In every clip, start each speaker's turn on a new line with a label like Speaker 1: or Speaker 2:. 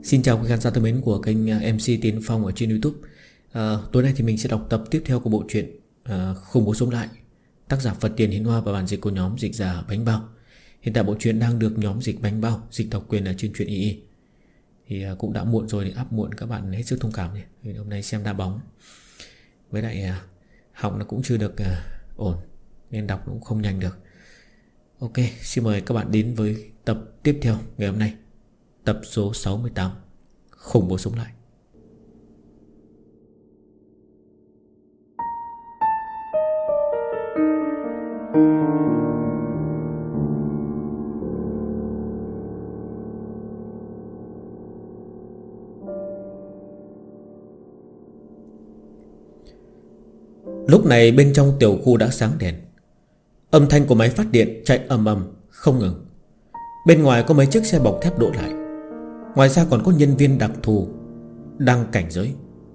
Speaker 1: Xin chào quý khán giả thân mến của kênh MC Tiến Phong ở trên YouTube. Tối nay thì mình sẽ đọc tập tiếp theo của bộ truyện Khủng Bố Sống Lại, tác giả Phật Tiền Hiến Hoa và bản dịch của nhóm dịch giả Bánh Bao. Hiện tại bộ truyện đang được nhóm dịch Bánh Bao dịch độc quyền ở trên truyện II. Thì cũng đã muộn rồi, thì up muộn các bạn hết sức thông cảm nhé. Thì hôm nay xem đá bóng, với lại họng nó cũng chưa được ổn nên đọc cũng không nhanh được. Ok, xin mời các bạn đến với tập tiếp theo ngày hôm nay, tập số 68 Khủng Bố Sống Lại. Lúc này bên trong tiểu khu đã sáng đèn. Âm thanh của máy phát điện chạy ầm ầm không ngừng. Bên ngoài có mấy chiếc xe bọc thép đỗ lại. Ngoài ra còn có nhân viên đặc thù đang cảnh giới.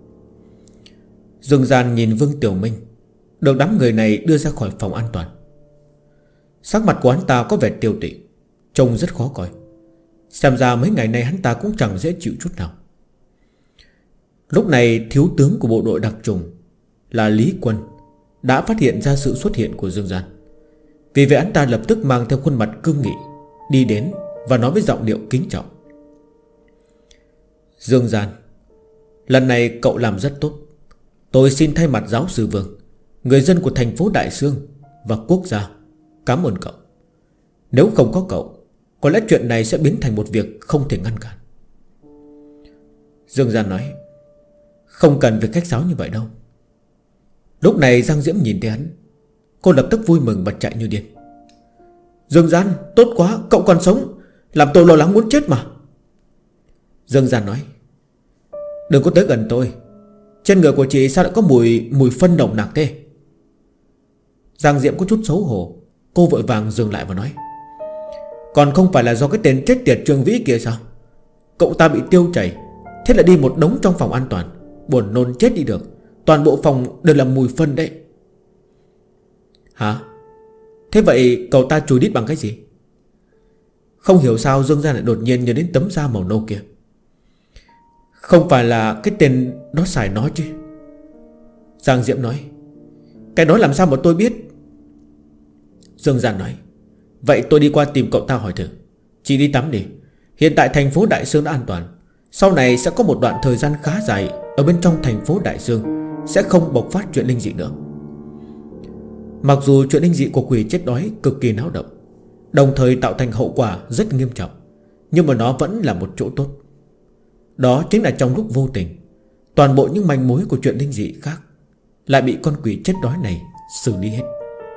Speaker 1: Dương Gian nhìn Vương Tiểu Minh được đám người này đưa ra khỏi phòng an toàn. Sắc mặt của hắn ta có vẻ tiêu tụy, trông rất khó coi. Xem ra mấy ngày nay hắn ta cũng chẳng dễ chịu chút nào. Lúc này thiếu tướng của bộ đội đặc trùng là Lý Quân đã phát hiện ra sự xuất hiện của Dương Gian. Vì vậy hắn ta lập tức mang theo khuôn mặt cương nghị đi đến và nói với giọng điệu kính trọng: Dương Gian, lần này cậu làm rất tốt. Tôi xin thay mặt giáo sư Vương, người dân của thành phố Đại Sương và quốc gia cảm ơn cậu. Nếu không có cậu, có lẽ chuyện này sẽ biến thành một việc không thể ngăn cản. Dương Gian nói: Không cần việc khách sáo như vậy đâu. Lúc này Giang Diễm nhìn thấy hắn, cô lập tức vui mừng bật chạy như điên: Dương Gian, tốt quá, cậu còn sống, làm tôi lo lắng muốn chết mà. Dương Gian nói: Đừng có tới gần tôi, trên người của chị sao lại có mùi phân nồng nặc thế? Giang Diễm có chút xấu hổ, cô vội vàng dừng lại và nói: Còn không phải là do cái tên chết tiệt Trương Vĩ kia sao? Cậu ta bị tiêu chảy, thế là đi một đống trong phòng an toàn, buồn nôn chết đi được. Toàn bộ phòng đều là mùi phân đấy. Hả? Thế vậy cậu ta chùi đít bằng cái gì? Không hiểu sao Dương Gian lại đột nhiên nhớ đến tấm da màu nâu kia. Không phải là cái tên đó xài nó chứ? Giang Diễm nói: Cái đó làm sao mà tôi biết? Dương Gian nói: Vậy tôi đi qua tìm cậu ta hỏi thử. Chị đi tắm đi. Hiện tại thành phố Đại Sương đã an toàn. Sau này sẽ có một đoạn thời gian khá dài ở bên trong thành phố Đại Sương sẽ không bộc phát chuyện linh dị nữa. Mặc dù chuyện linh dị của quỷ chết đói cực kỳ náo động, đồng thời tạo thành hậu quả rất nghiêm trọng, nhưng mà nó vẫn là một chỗ tốt. Đó chính là trong lúc vô tình, toàn bộ những manh mối của chuyện linh dị khác lại bị con quỷ chết đói này xử lý hết.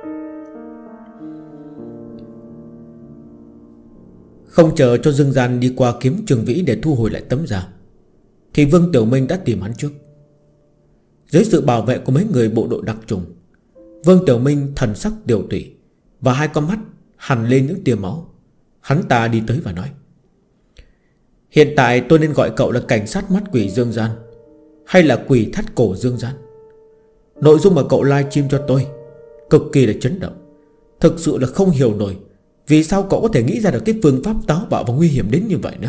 Speaker 1: Không chờ cho Dương Gian đi qua kiếm Trường Vĩ để thu hồi lại tấm da, thì Vương Tiểu Minh đã tìm hắn trước. Dưới sự bảo vệ của mấy người bộ đội đặc trùng, Vương Tiểu Minh thần sắc điều tụy và hai con mắt hằn lên những tia máu. Hắn ta đi tới và nói: Hiện tại tôi nên gọi cậu là cảnh sát mắt quỷ Dương Gian, hay là quỷ thắt cổ Dương Gian? Nội dung mà cậu livestream cho tôi cực kỳ là chấn động. Thực sự là không hiểu nổi vì sao cậu có thể nghĩ ra được cái phương pháp táo bạo và nguy hiểm đến như vậy nữa.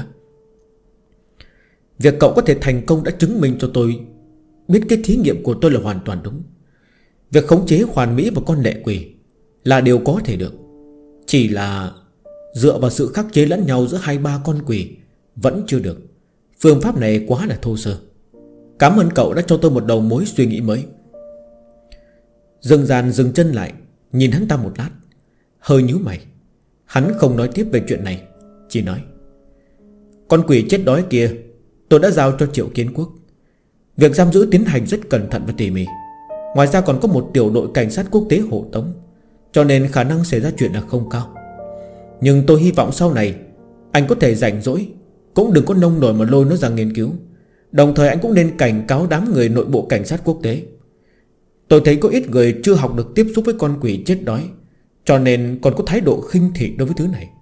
Speaker 1: Việc cậu có thể thành công đã chứng minh cho tôi biết cái thí nghiệm của tôi là hoàn toàn đúng. Việc khống chế hoàn mỹ và con lệ quỷ là điều có thể được. Chỉ là dựa vào sự khắc chế lẫn nhau giữa hai ba con quỷ vẫn chưa được. Phương pháp này quá là thô sơ. Cảm ơn cậu đã cho tôi một đầu mối suy nghĩ mới. Dương Gian dừng chân lại, nhìn hắn ta một lát, hơi nhíu mày. Hắn không nói tiếp về chuyện này, chỉ nói: Con quỷ chết đói kia tôi đã giao cho Triệu Kiến Quốc. Việc giam giữ tiến hành rất cẩn thận và tỉ mỉ. Ngoài ra còn có một tiểu đội cảnh sát quốc tế hộ tống, cho nên khả năng xảy ra chuyện là không cao. Nhưng tôi hy vọng sau này anh có thể rảnh rỗi, cũng đừng có nông nổi mà lôi nó ra nghiên cứu. Đồng thời anh cũng nên cảnh cáo đám người nội bộ cảnh sát quốc tế. Tôi thấy có ít người chưa học được tiếp xúc với con quỷ chết đói, cho nên còn có thái độ khinh thị đối với thứ này.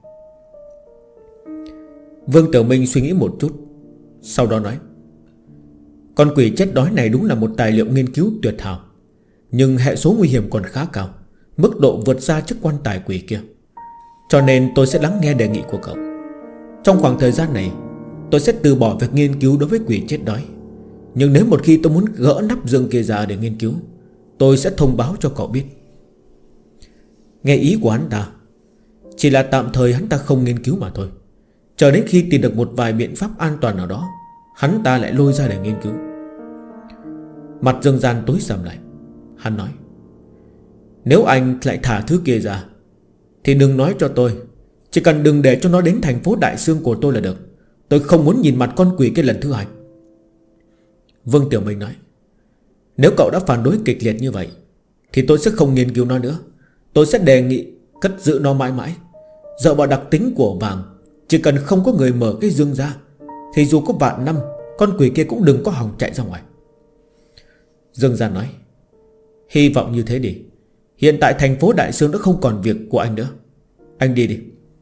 Speaker 1: Vương Tiểu Minh suy nghĩ một chút, sau đó nói: Con quỷ chết đói này đúng là một tài liệu nghiên cứu tuyệt hảo, nhưng hệ số nguy hiểm còn khá cao, mức độ vượt xa chức quan tài quỷ kia. Cho nên tôi sẽ lắng nghe đề nghị của cậu. Trong khoảng thời gian này tôi sẽ từ bỏ việc nghiên cứu đối với quỷ chết đói. Nhưng nếu một khi tôi muốn gỡ nắp dương kia ra để nghiên cứu, tôi sẽ thông báo cho cậu biết. Nghe ý của hắn ta, chỉ là tạm thời hắn ta không nghiên cứu mà thôi. Chờ đến khi tìm được một vài biện pháp an toàn nào đó, hắn ta lại lôi ra để nghiên cứu. Mặt Dương Gian tối sầm lại. Hắn nói: nếu anh lại thả thứ kia ra thì đừng nói cho tôi. Chỉ cần đừng để cho nó đến thành phố Đại Sương của tôi là được. Tôi không muốn nhìn mặt con quỷ kia lần thứ hai. Vương Tiểu Minh nói: nếu cậu đã phản đối kịch liệt như vậy thì tôi sẽ không nghiên cứu nó nữa. Tôi sẽ đề nghị cất giữ nó mãi mãi. Dựa vào đặc tính của vàng, chỉ cần không có người mở cái dương ra thì dù có vạn năm, con quỷ kia cũng đừng có hòng chạy ra ngoài. Dương Gian nói: hy vọng như thế đi. Hiện tại thành phố Đại Sương đã không còn việc của anh nữa. Anh đi đi.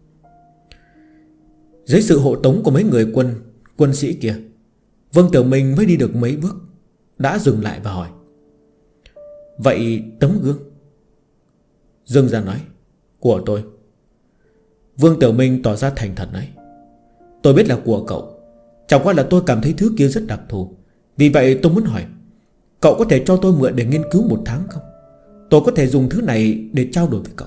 Speaker 1: Dưới sự hộ tống của mấy người quân sĩ kia, Vương Tiểu Minh mới đi được mấy bước đã dừng lại và hỏi: vậy tấm gương? Dương Gian nói: của tôi. Vương Tiểu Minh tỏ ra thành thật nói: tôi biết là của cậu, chẳng qua là tôi cảm thấy thứ kia rất đặc thù. Vì vậy tôi muốn hỏi, cậu có thể cho tôi mượn để nghiên cứu 1 tháng không? Tôi có thể dùng thứ này để trao đổi với cậu.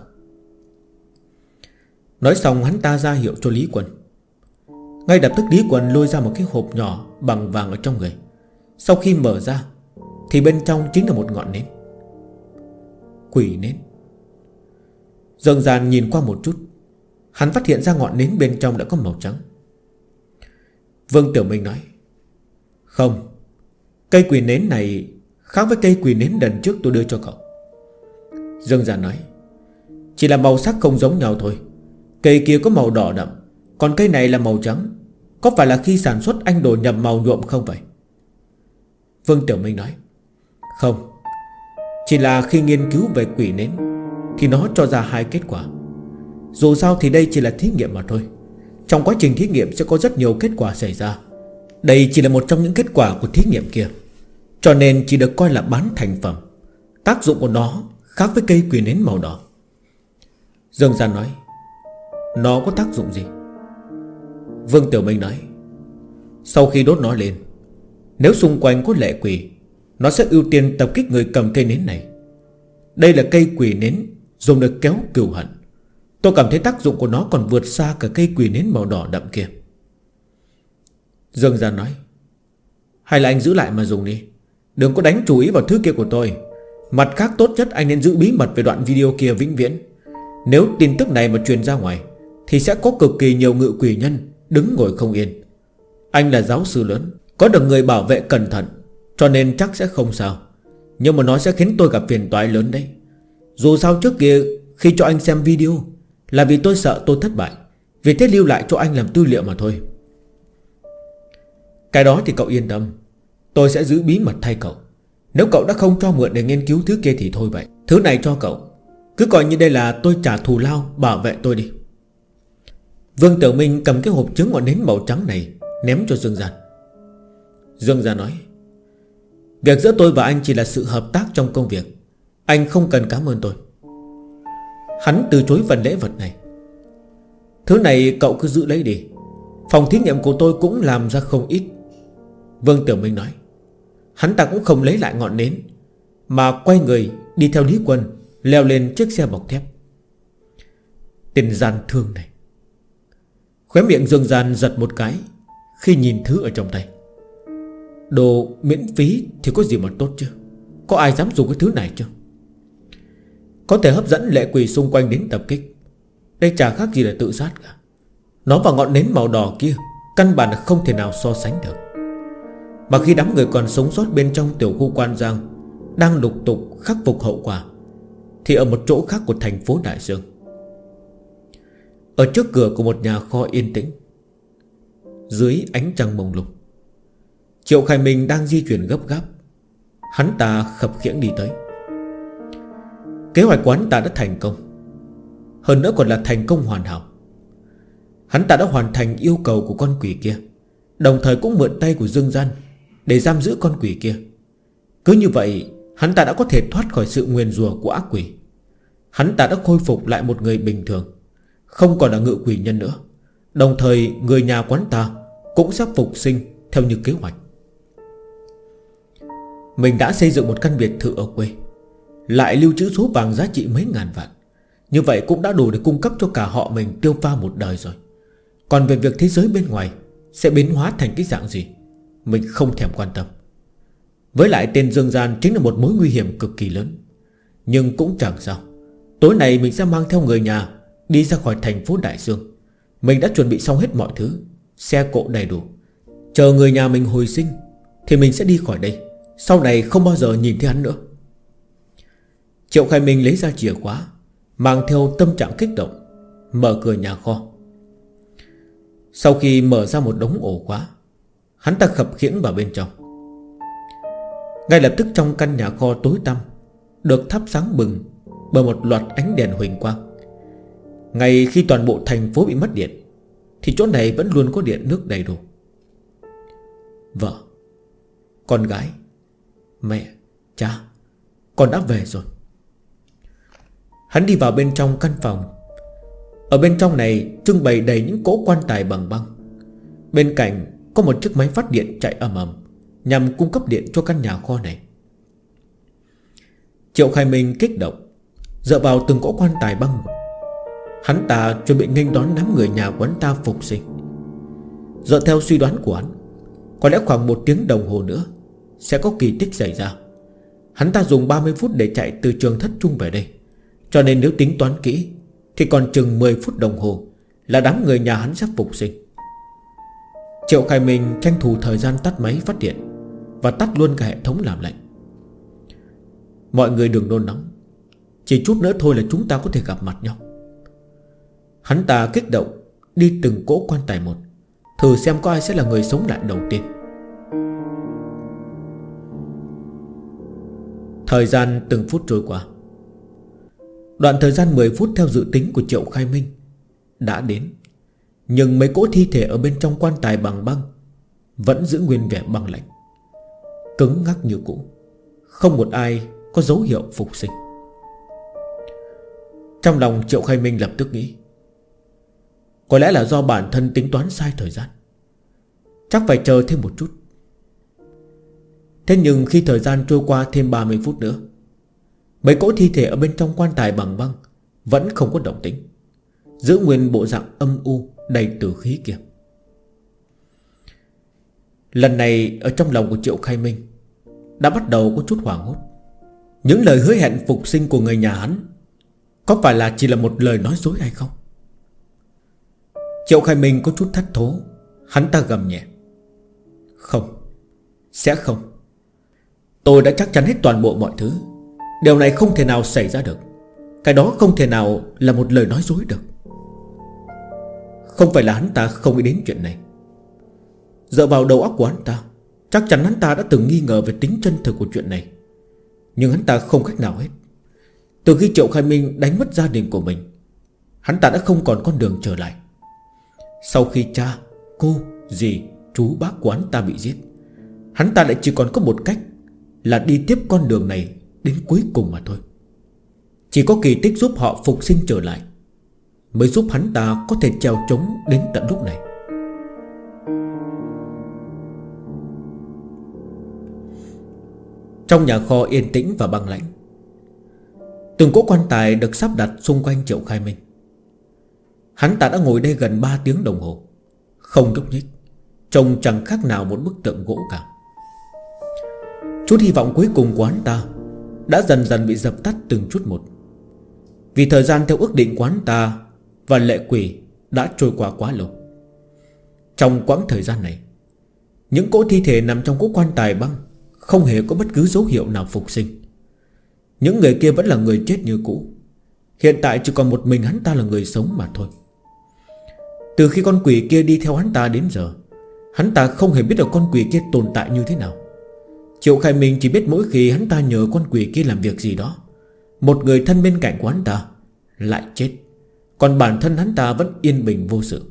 Speaker 1: Nói xong hắn ta ra hiệu cho Lý Quân. Ngay lập tức Lý Quân lôi ra một cái hộp nhỏ bằng vàng ở trong người. Sau khi mở ra thì bên trong chính là một ngọn nến. Quỷ nến. Dương Gian nhìn qua một chút, hắn phát hiện ra ngọn nến bên trong đã có màu trắng. Vương Tiểu Minh nói: không, cây quỷ nến này khác với cây quỷ nến lần trước tôi đưa cho cậu. Dương Gian nói: chỉ là màu sắc không giống nhau thôi. Cây kia có màu đỏ đậm, còn cây này là màu trắng. Có phải là khi sản xuất anh đổ nhầm màu nhuộm không vậy? Vương Tiểu Minh nói: không, chỉ là khi nghiên cứu về quỷ nến thì nó cho ra 2 kết quả. Dù sao thì đây chỉ là thí nghiệm mà thôi. Trong quá trình thí nghiệm sẽ có rất nhiều kết quả xảy ra. Đây chỉ là một trong những kết quả của thí nghiệm kia, cho nên chỉ được coi là bán thành phẩm. Tác dụng của nó khác với cây quỷ nến màu đỏ. Dương Gian nói: nó có tác dụng gì? Vương Tiểu Minh nói: sau khi đốt nó lên, nếu xung quanh có lệ quỷ, nó sẽ ưu tiên tập kích người cầm cây nến này. Đây là cây quỷ nến dùng để kéo cừu hận. Tôi cảm thấy tác dụng của nó còn vượt xa cả cây quỷ nến màu đỏ đậm kia. Dương Gian nói: hay là anh giữ lại mà dùng đi, đừng có đánh chú ý vào thứ kia của tôi. Mặt khác tốt nhất anh nên giữ bí mật về đoạn video kia vĩnh viễn. Nếu tin tức này mà truyền ra ngoài thì sẽ có cực kỳ nhiều ngự quỷ nhân đứng ngồi không yên. Anh là giáo sư lớn, có được người bảo vệ cẩn thận, cho nên chắc sẽ không sao. Nhưng mà nó sẽ khiến tôi gặp phiền toái lớn đấy. Dù sao trước kia khi cho anh xem video là vì tôi sợ tôi thất bại, vì thế lưu lại cho anh làm tư liệu mà thôi. Cái đó thì cậu yên tâm, tôi sẽ giữ bí mật thay cậu. Nếu cậu đã không cho mượn để nghiên cứu thứ kia thì thôi vậy. Thứ này cho cậu, cứ coi như đây là tôi trả thù lao bảo vệ tôi đi. Vương Tiểu Minh cầm cái hộp trứng ngọn nến màu trắng này ném cho Dương Gian. Dương Gian nói: việc giữa tôi và anh chỉ là sự hợp tác trong công việc, anh không cần cảm ơn tôi. Hắn từ chối phần lễ vật này. Thứ này cậu cứ giữ lấy đi, phòng thí nghiệm của tôi cũng làm ra không ít. Vương Tiểu Minh nói. Hắn ta cũng không lấy lại ngọn nến, mà quay người đi theo Lý Quân leo lên chiếc xe bọc thép. Tên gian thương này. Khóe miệng Dương Gian giật một cái khi nhìn thứ ở trong tay. Đồ miễn phí thì có gì mà tốt chứ, có ai dám dùng cái thứ này chứ? Có thể hấp dẫn lệ quỷ xung quanh đến tập kích. Đây chả khác gì là tự sát cả. Nó và ngọn nến màu đỏ kia căn bản là không thể nào so sánh được. Mà khi đám người còn sống sót bên trong tiểu khu Quan Giang đang lục tục khắc phục hậu quả, thì ở một chỗ khác của thành phố Đại Dương, ở trước cửa của một nhà kho yên tĩnh, dưới ánh trăng mông lung, Triệu Khải Minh đang di chuyển gấp gáp. Hắn ta khập khiễng đi tới. Kế hoạch của hắn ta đã thành công, hơn nữa còn là thành công hoàn hảo. Hắn ta đã hoàn thành yêu cầu của con quỷ kia, đồng thời cũng mượn tay của Dương Gian để giam giữ con quỷ kia. Cứ như vậy hắn ta đã có thể thoát khỏi sự nguyền rủa của ác quỷ. Hắn ta đã khôi phục lại một người bình thường, không còn là ngự quỷ nhân nữa. Đồng thời người nhà quán ta cũng sắp phục sinh theo như kế hoạch. Mình đã xây dựng một căn biệt thự ở quê, lại lưu trữ số vàng giá trị mấy ngàn vạn. Như vậy cũng đã đủ để cung cấp cho cả họ mình tiêu pha một đời rồi. Còn về việc thế giới bên ngoài sẽ biến hóa thành cái dạng gì, mình không thèm quan tâm. Với lại tên Dương Gian chính là một mối nguy hiểm cực kỳ lớn. Nhưng cũng chẳng sao. Tối nay mình sẽ mang theo người nhà đi ra khỏi thành phố Đại Dương. Mình đã chuẩn bị xong hết mọi thứ, xe cộ đầy đủ. Chờ người nhà mình hồi sinh thì mình sẽ đi khỏi đây. Sau này không bao giờ nhìn thấy hắn nữa. Triệu Khai Minh lấy ra chìa khóa, mang theo tâm trạng kích động, mở cửa nhà kho. Sau khi mở ra một đống ổ khóa, hắn ta khập khiễng vào bên trong. Ngay lập tức trong căn nhà kho tối tăm được thắp sáng bừng bởi một loạt ánh đèn huỳnh quang. Ngay khi toàn bộ thành phố bị mất điện thì chỗ này vẫn luôn có điện nước đầy đủ. Vợ, con gái, mẹ, cha, con đã về rồi. Hắn đi vào bên trong căn phòng. Ở bên trong này trưng bày đầy những cỗ quan tài bằng băng. Bên cạnh có một chiếc máy phát điện chạy ầm ầm nhằm cung cấp điện cho căn nhà kho này. Triệu Khai Minh kích động dựa vào từng cỗ quan tài băng một. Hắn ta chuẩn bị nghênh đón đám người nhà của hắn ta phục sinh. Dựa theo suy đoán của hắn, có lẽ khoảng 1 tiếng đồng hồ nữa sẽ có kỳ tích xảy ra. Hắn ta dùng 30 phút để chạy từ trường thất trung về đây. Cho nên nếu tính toán kỹ thì còn chừng 10 phút đồng hồ là đám người nhà hắn sắp phục sinh. Triệu Khai Minh tranh thủ thời gian tắt máy phát điện và tắt luôn cả hệ thống làm lạnh. Mọi người đừng nôn nóng, chỉ chút nữa thôi là chúng ta có thể gặp mặt nhau. Hắn ta kích động đi từng cỗ quan tài một, thử xem có ai sẽ là người sống lại đầu tiên. Thời gian từng phút trôi qua. Đoạn thời gian 10 phút theo dự tính của Triệu Khai Minh đã đến. Nhưng mấy cỗ thi thể ở bên trong quan tài bằng băng vẫn giữ nguyên vẻ băng lạnh, cứng ngắc như cũ. Không một ai có dấu hiệu phục sinh. Trong lòng Triệu Khai Minh lập tức nghĩ, có lẽ là do bản thân tính toán sai thời gian, chắc phải chờ thêm một chút. Thế nhưng khi thời gian trôi qua thêm 30 phút nữa, mấy cỗ thi thể ở bên trong quan tài bằng băng vẫn không có động tĩnh, giữ nguyên bộ dạng âm u đầy tử khí kia. Lần này ở trong lòng của Triệu Khai Minh đã bắt đầu có chút hoảng hốt. Những lời hứa hẹn phục sinh của người nhà hắn có phải là chỉ là một lời nói dối hay không? Triệu Khai Minh có chút thất thố. Hắn ta gầm nhẹ, không, sẽ không. Tôi đã chắc chắn hết toàn bộ mọi thứ. Điều này không thể nào xảy ra được. Cái đó không thể nào là một lời nói dối được. Không phải là hắn ta không nghĩ đến chuyện này. Dựa vào đầu óc của hắn ta, chắc chắn hắn ta đã từng nghi ngờ về tính chân thực của chuyện này. Nhưng hắn ta không cách nào hết. Từ khi Triệu Khai Minh đánh mất gia đình của mình, hắn ta đã không còn con đường trở lại. Sau khi cha, cô, dì, chú bác của hắn ta bị giết, hắn ta lại chỉ còn có một cách là đi tiếp con đường này đến cuối cùng mà thôi. Chỉ có kỳ tích giúp họ phục sinh trở lại mới giúp hắn ta có thể trèo trống đến tận lúc này. Trong nhà kho yên tĩnh và băng lãnh, từng cỗ quan tài được sắp đặt xung quanh Triệu Khai Minh. Hắn ta đã ngồi đây gần 3 tiếng đồng hồ, không nhúc nhích, trông chẳng khác nào một bức tượng gỗ cả. Chút hy vọng cuối cùng của hắn ta đã dần dần bị dập tắt từng chút một. Vì thời gian theo ước định của hắn ta và lệ quỷ đã trôi qua quá lâu. Trong quãng thời gian này, những cỗ thi thể nằm trong cỗ quan tài băng không hề có bất cứ dấu hiệu nào phục sinh. Những người kia vẫn là người chết như cũ. Hiện tại chỉ còn một mình hắn ta là người sống mà thôi. Từ khi con quỷ kia đi theo hắn ta đến giờ, hắn ta không hề biết được con quỷ kia tồn tại như thế nào. Triệu Khai Minh chỉ biết mỗi khi hắn ta nhờ con quỷ kia làm việc gì đó, một người thân bên cạnh của hắn ta lại chết, còn bản thân hắn ta vẫn yên bình vô sự.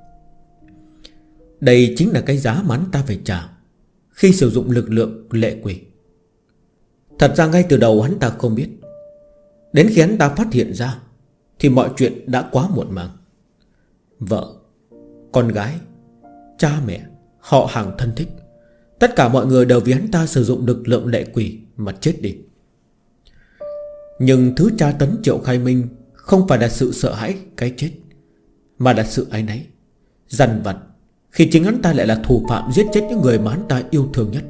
Speaker 1: Đây chính là cái giá mà hắn ta phải trả khi sử dụng lực lượng lệ quỷ. Thật ra ngay từ đầu hắn ta không biết. Đến khi hắn ta phát hiện ra thì mọi chuyện đã quá muộn màng. Vợ, con gái, cha mẹ, họ hàng thân thích, tất cả mọi người đều vì hắn ta sử dụng lực lượng lệ quỷ mà chết đi. Nhưng thứ tra tấn Triệu Khai Minh không phải là sự sợ hãi cái chết, mà là sự áy náy, dằn vặt khi chính hắn ta lại là thủ phạm giết chết những người mà hắn ta yêu thương nhất.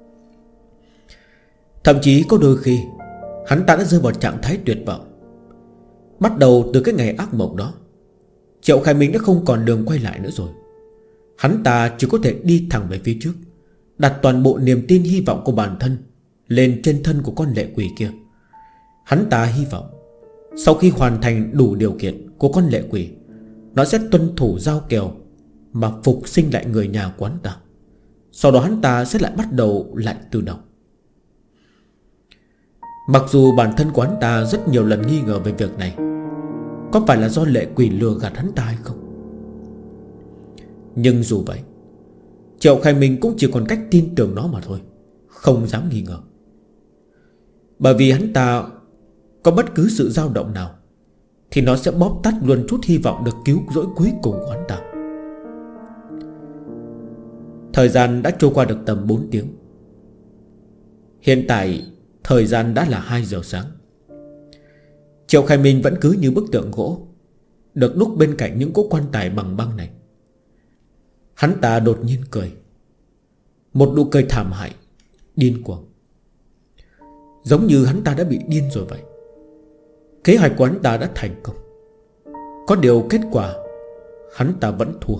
Speaker 1: Thậm chí có đôi khi hắn ta đã rơi vào trạng thái tuyệt vọng. Bắt đầu từ cái ngày ác mộng đó, Triệu Khai Minh đã không còn đường quay lại nữa rồi. Hắn ta chỉ có thể đi thẳng về phía trước, đặt toàn bộ niềm tin hy vọng của bản thân lên trên thân của con lệ quỷ kia. Hắn ta hy vọng sau khi hoàn thành đủ điều kiện của con lệ quỷ, nó sẽ tuân thủ giao kèo mà phục sinh lại người nhà của hắn ta. Sau đó hắn ta sẽ lại bắt đầu lại từ đầu. Mặc dù bản thân của hắn ta rất nhiều lần nghi ngờ về việc này, có phải là do lệ quỷ lừa gạt hắn ta hay không. Nhưng dù vậy, Triệu Khai Minh cũng chỉ còn cách tin tưởng nó mà thôi, không dám nghi ngờ. Bởi vì hắn ta có bất cứ sự dao động nào thì nó sẽ bóp tắt luôn chút hy vọng được cứu rỗi cuối cùng của hắn ta. Thời gian đã trôi qua được tầm 4 tiếng. Hiện tại thời gian đã là 2 giờ sáng. Triệu Khai Minh vẫn cứ như bức tượng gỗ được đúc bên cạnh những cỗ quan tài bằng băng này. Hắn ta đột nhiên cười, một nụ cười thảm hại, điên cuồng, giống như hắn ta đã bị điên rồi vậy. Kế hoạch của hắn ta đã thành công. Có điều kết quả hắn ta vẫn thua.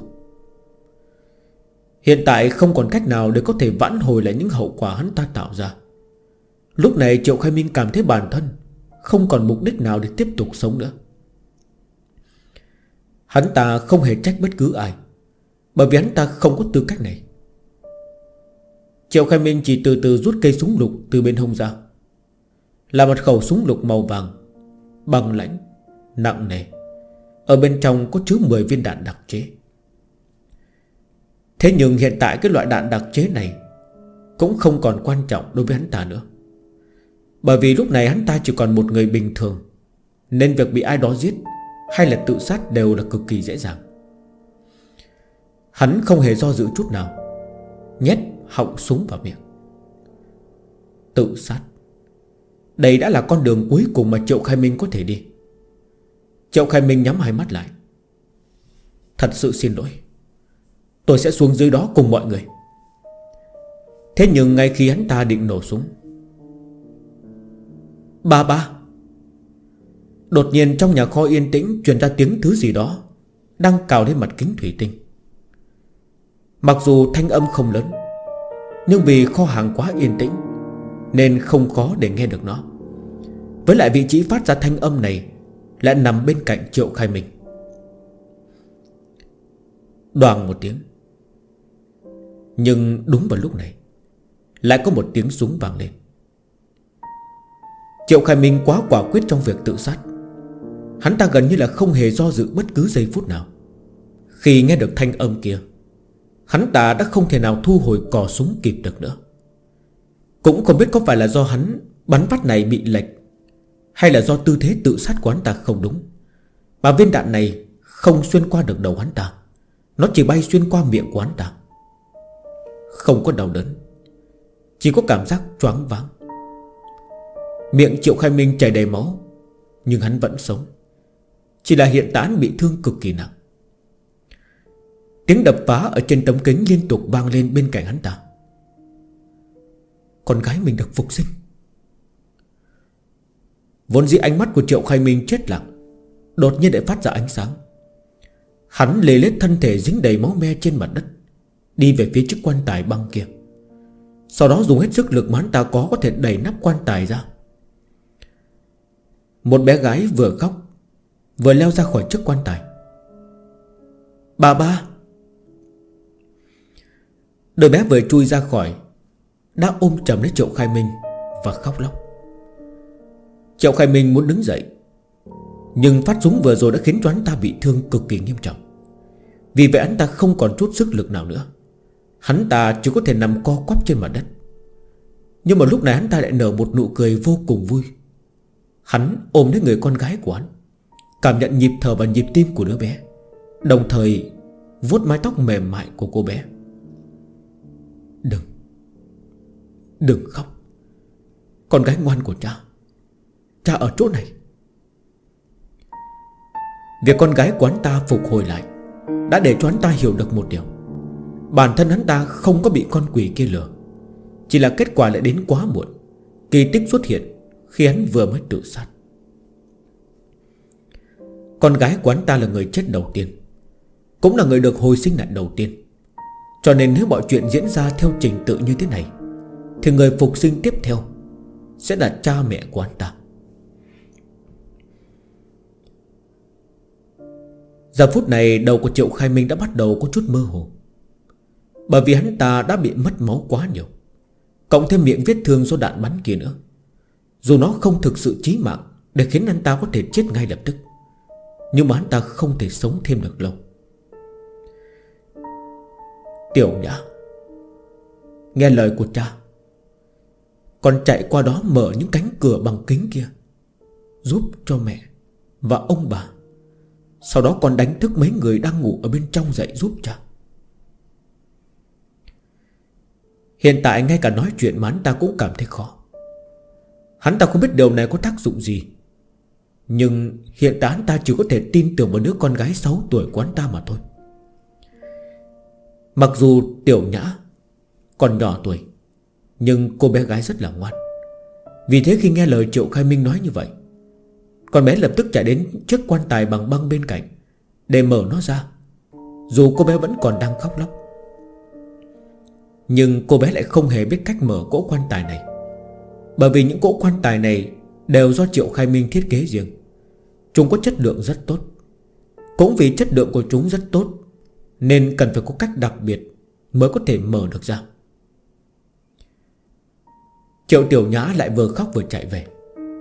Speaker 1: Hiện tại không còn cách nào để có thể vãn hồi lại những hậu quả hắn ta tạo ra. Lúc này Triệu Khai Minh cảm thấy bản thân không còn mục đích nào để tiếp tục sống nữa. Hắn ta không hề trách bất cứ ai, bởi vì hắn ta không có tư cách này. Triệu Khai Minh chỉ từ từ rút cây súng lục từ bên hông ra. Là một khẩu súng lục màu vàng, bằng lãnh, nặng nề. Ở bên trong có chứa 10 viên đạn đặc chế. Thế nhưng hiện tại cái loại đạn đặc chế này cũng không còn quan trọng đối với hắn ta nữa. Bởi vì lúc này hắn ta chỉ còn một người bình thường, nên việc bị ai đó giết hay là tự sát đều là cực kỳ dễ dàng. Hắn không hề do dự chút nào, nhét họng súng vào miệng. Tự sát, đây đã là con đường cuối cùng mà Triệu Khai Minh có thể đi. Triệu Khai Minh nhắm hai mắt lại. Thật sự xin lỗi, tôi sẽ xuống dưới đó cùng mọi người. Thế nhưng ngay khi hắn ta định nổ súng, Ba. Đột nhiên trong nhà kho yên tĩnh truyền ra tiếng thứ gì đó đang cào lên mặt kính thủy tinh. Mặc dù thanh âm không lớn, nhưng vì kho hàng quá yên tĩnh nên không khó để nghe được nó. Với lại vị trí phát ra thanh âm này lại nằm bên cạnh Triệu Khai Minh. Đoàng một tiếng. Nhưng đúng vào lúc này lại có một tiếng súng vang lên. Triệu Khai Minh quá quả quyết trong việc tự sát. Hắn ta gần như là không hề do dự bất cứ giây phút nào. Khi nghe được thanh âm kia, hắn ta đã không thể nào thu hồi cò súng kịp được nữa. Cũng không biết có phải là do hắn bắn phát này bị lệch, hay là do tư thế tự sát của hắn ta không đúng, mà viên đạn này không xuyên qua được đầu hắn ta. Nó chỉ bay xuyên qua miệng của hắn ta. Không có đau đớn, chỉ có cảm giác choáng váng. Miệng Triệu Khai Minh chảy đầy máu, nhưng hắn vẫn sống. Chỉ là hiện tại hắn bị thương cực kỳ nặng. Tiếng đập phá ở trên tấm kính liên tục vang lên bên cạnh hắn ta. Con gái mình được phục sinh. Vốn dĩ ánh mắt của Triệu Khai Minh chết lặng, đột nhiên lại phát ra ánh sáng. Hắn lê lết thân thể dính đầy máu me trên mặt đất, đi về phía chiếc quan tài băng kia. Sau đó dùng hết sức lực mà hắn ta có thể đẩy nắp quan tài ra. Một bé gái vừa khóc vừa leo ra khỏi chiếc quan tài. Ba. Đứa bé vừa chui ra khỏi đã ôm chầm lấy Triệu Khai Minh và khóc lóc. Triệu Khai Minh muốn đứng dậy, nhưng phát súng vừa rồi đã khiến cho hắn ta bị thương cực kỳ nghiêm trọng. Vì vậy hắn ta không còn chút sức lực nào nữa. Hắn ta chỉ có thể nằm co quắp trên mặt đất. Nhưng mà lúc này hắn ta lại nở một nụ cười vô cùng vui. Hắn ôm lấy người con gái của hắn, cảm nhận nhịp thở và nhịp tim của đứa bé, đồng thời vuốt mái tóc mềm mại của cô bé. Đừng, đừng khóc. Con gái ngoan của cha, cha ở chỗ này. Việc con gái của hắn ta phục hồi lại đã để cho hắn ta hiểu được một điều: bản thân hắn ta không có bị con quỷ kia lừa, chỉ là kết quả lại đến quá muộn. Kỳ tích xuất hiện khi hắn vừa mới tự sát. Con gái của hắn ta là người chết đầu tiên, cũng là người được hồi sinh lại đầu tiên. Cho nên nếu mọi chuyện diễn ra theo trình tự như thế này, thì người phục sinh tiếp theo sẽ là cha mẹ của hắn ta. Giờ phút này đầu của Triệu Khai Minh đã bắt đầu có chút mơ hồ, bởi vì hắn ta đã bị mất máu quá nhiều, cộng thêm miệng vết thương do đạn bắn kia nữa. Dù nó không thực sự chí mạng để khiến hắn ta có thể chết ngay lập tức, nhưng mà hắn ta không thể sống thêm được lâu. Tiểu Nhã, nghe lời của cha, con chạy qua đó mở những cánh cửa bằng kính kia, giúp cho mẹ và ông bà. Sau đó con đánh thức mấy người đang ngủ ở bên trong dậy giúp cha. Hiện tại ngay cả nói chuyện mà hắn ta cũng cảm thấy khó. Hắn ta không biết điều này có tác dụng gì, nhưng hiện tại hắn ta chỉ có thể tin tưởng vào đứa con gái 6 tuổi của hắn ta mà thôi. Mặc dù Tiểu Nhã còn nhỏ tuổi, nhưng cô bé gái rất là ngoan. Vì thế khi nghe lời Triệu Khai Minh nói như vậy, con bé lập tức chạy đến chiếc quan tài bằng băng bên cạnh để mở nó ra. Dù cô bé vẫn còn đang khóc lóc, nhưng cô bé lại không hề biết cách mở cỗ quan tài này, bởi vì những cỗ quan tài này đều do Triệu Khai Minh thiết kế riêng. Chúng có chất lượng rất tốt. Cũng vì chất lượng của chúng rất tốt nên cần phải có cách đặc biệt mới có thể mở được ra. Triệu Tiểu Nhã lại vừa khóc vừa chạy về.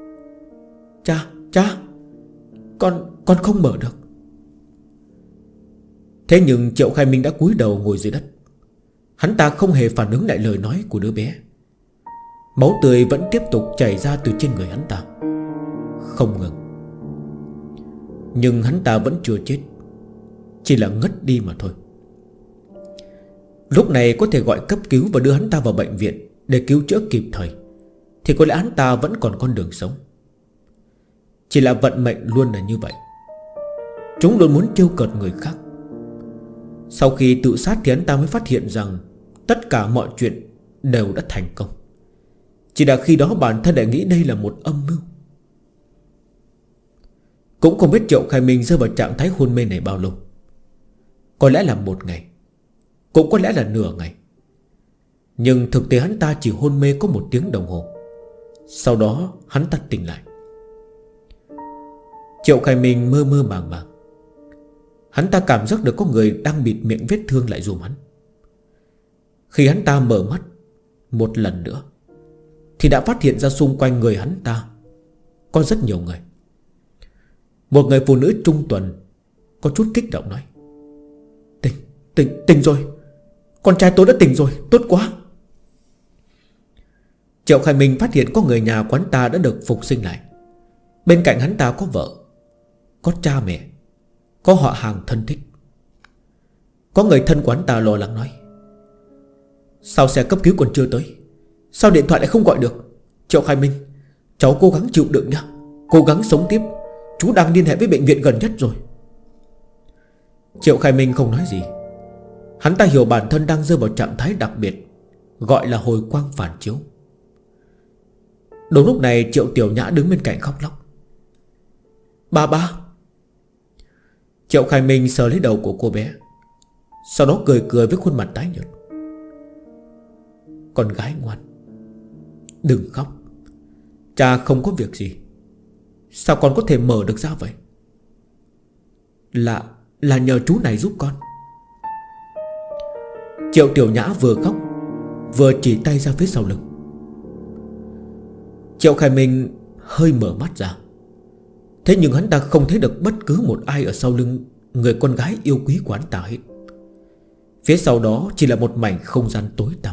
Speaker 1: Cha, con không mở được. Thế nhưng Triệu Khai Minh đã cúi đầu ngồi dưới đất. Hắn ta không hề phản ứng lại lời nói của đứa bé. Máu tươi vẫn tiếp tục chảy ra từ trên người hắn ta, không ngừng. Nhưng hắn ta vẫn chưa chết, chỉ là ngất đi mà thôi. Lúc này có thể gọi cấp cứu và đưa hắn ta vào bệnh viện để cứu chữa kịp thời, thì có lẽ hắn ta vẫn còn con đường sống. Chỉ là vận mệnh luôn là như vậy, chúng luôn muốn trêu cợt người khác. Sau khi tự sát thì hắn ta mới phát hiện rằng tất cả mọi chuyện đều đã thành công. Chỉ là khi đó bản thân lại nghĩ đây là một âm mưu. Cũng không biết Triệu Khai Minh rơi vào trạng thái hôn mê này bao lâu. Có lẽ là 1 ngày, cũng có lẽ là nửa ngày. Nhưng thực tế hắn ta chỉ hôn mê có 1 tiếng đồng hồ. Sau đó hắn ta tỉnh lại. Triệu Khai Minh mơ mơ màng màng. Hắn ta cảm giác được có người đang bịt miệng vết thương lại dùm hắn. Khi hắn ta mở mắt một lần nữa thì đã phát hiện ra xung quanh người hắn ta có rất nhiều người. Một người phụ nữ trung tuần có chút kích động nói: Tỉnh rồi, con trai tôi đã tỉnh rồi, tốt quá. Triệu Khai Minh phát hiện có người nhà của hắn ta đã được phục sinh lại. Bên cạnh hắn ta có vợ, có cha mẹ, có họ hàng thân thích. Có người thân của hắn ta lo lắng nói: sao xe cấp cứu còn chưa tới? Sao điện thoại lại không gọi được? Triệu Khai Minh, cháu cố gắng chịu đựng nhá, cố gắng sống tiếp. Chú đang liên hệ với bệnh viện gần nhất rồi. Triệu Khai Minh không nói gì. Hắn ta hiểu bản thân đang rơi vào trạng thái đặc biệt, gọi là hồi quang phản chiếu. Đúng lúc này Triệu Tiểu Nhã đứng bên cạnh khóc lóc: Ba. Triệu Khai Minh sờ lấy đầu của cô bé, sau đó cười cười với khuôn mặt tái nhợt: con gái ngoan, đừng khóc. Cha không có việc gì. Sao con có thể mở được ra vậy? Là nhờ chú này giúp con. Triệu Tiểu Nhã vừa khóc vừa chỉ tay ra phía sau lưng. Triệu Khai Minh hơi mở mắt ra. Thế nhưng hắn ta không thấy được bất cứ một ai ở sau lưng người con gái yêu quý của hắn ta hết. Phía sau đó chỉ là một mảnh không gian tối tăm.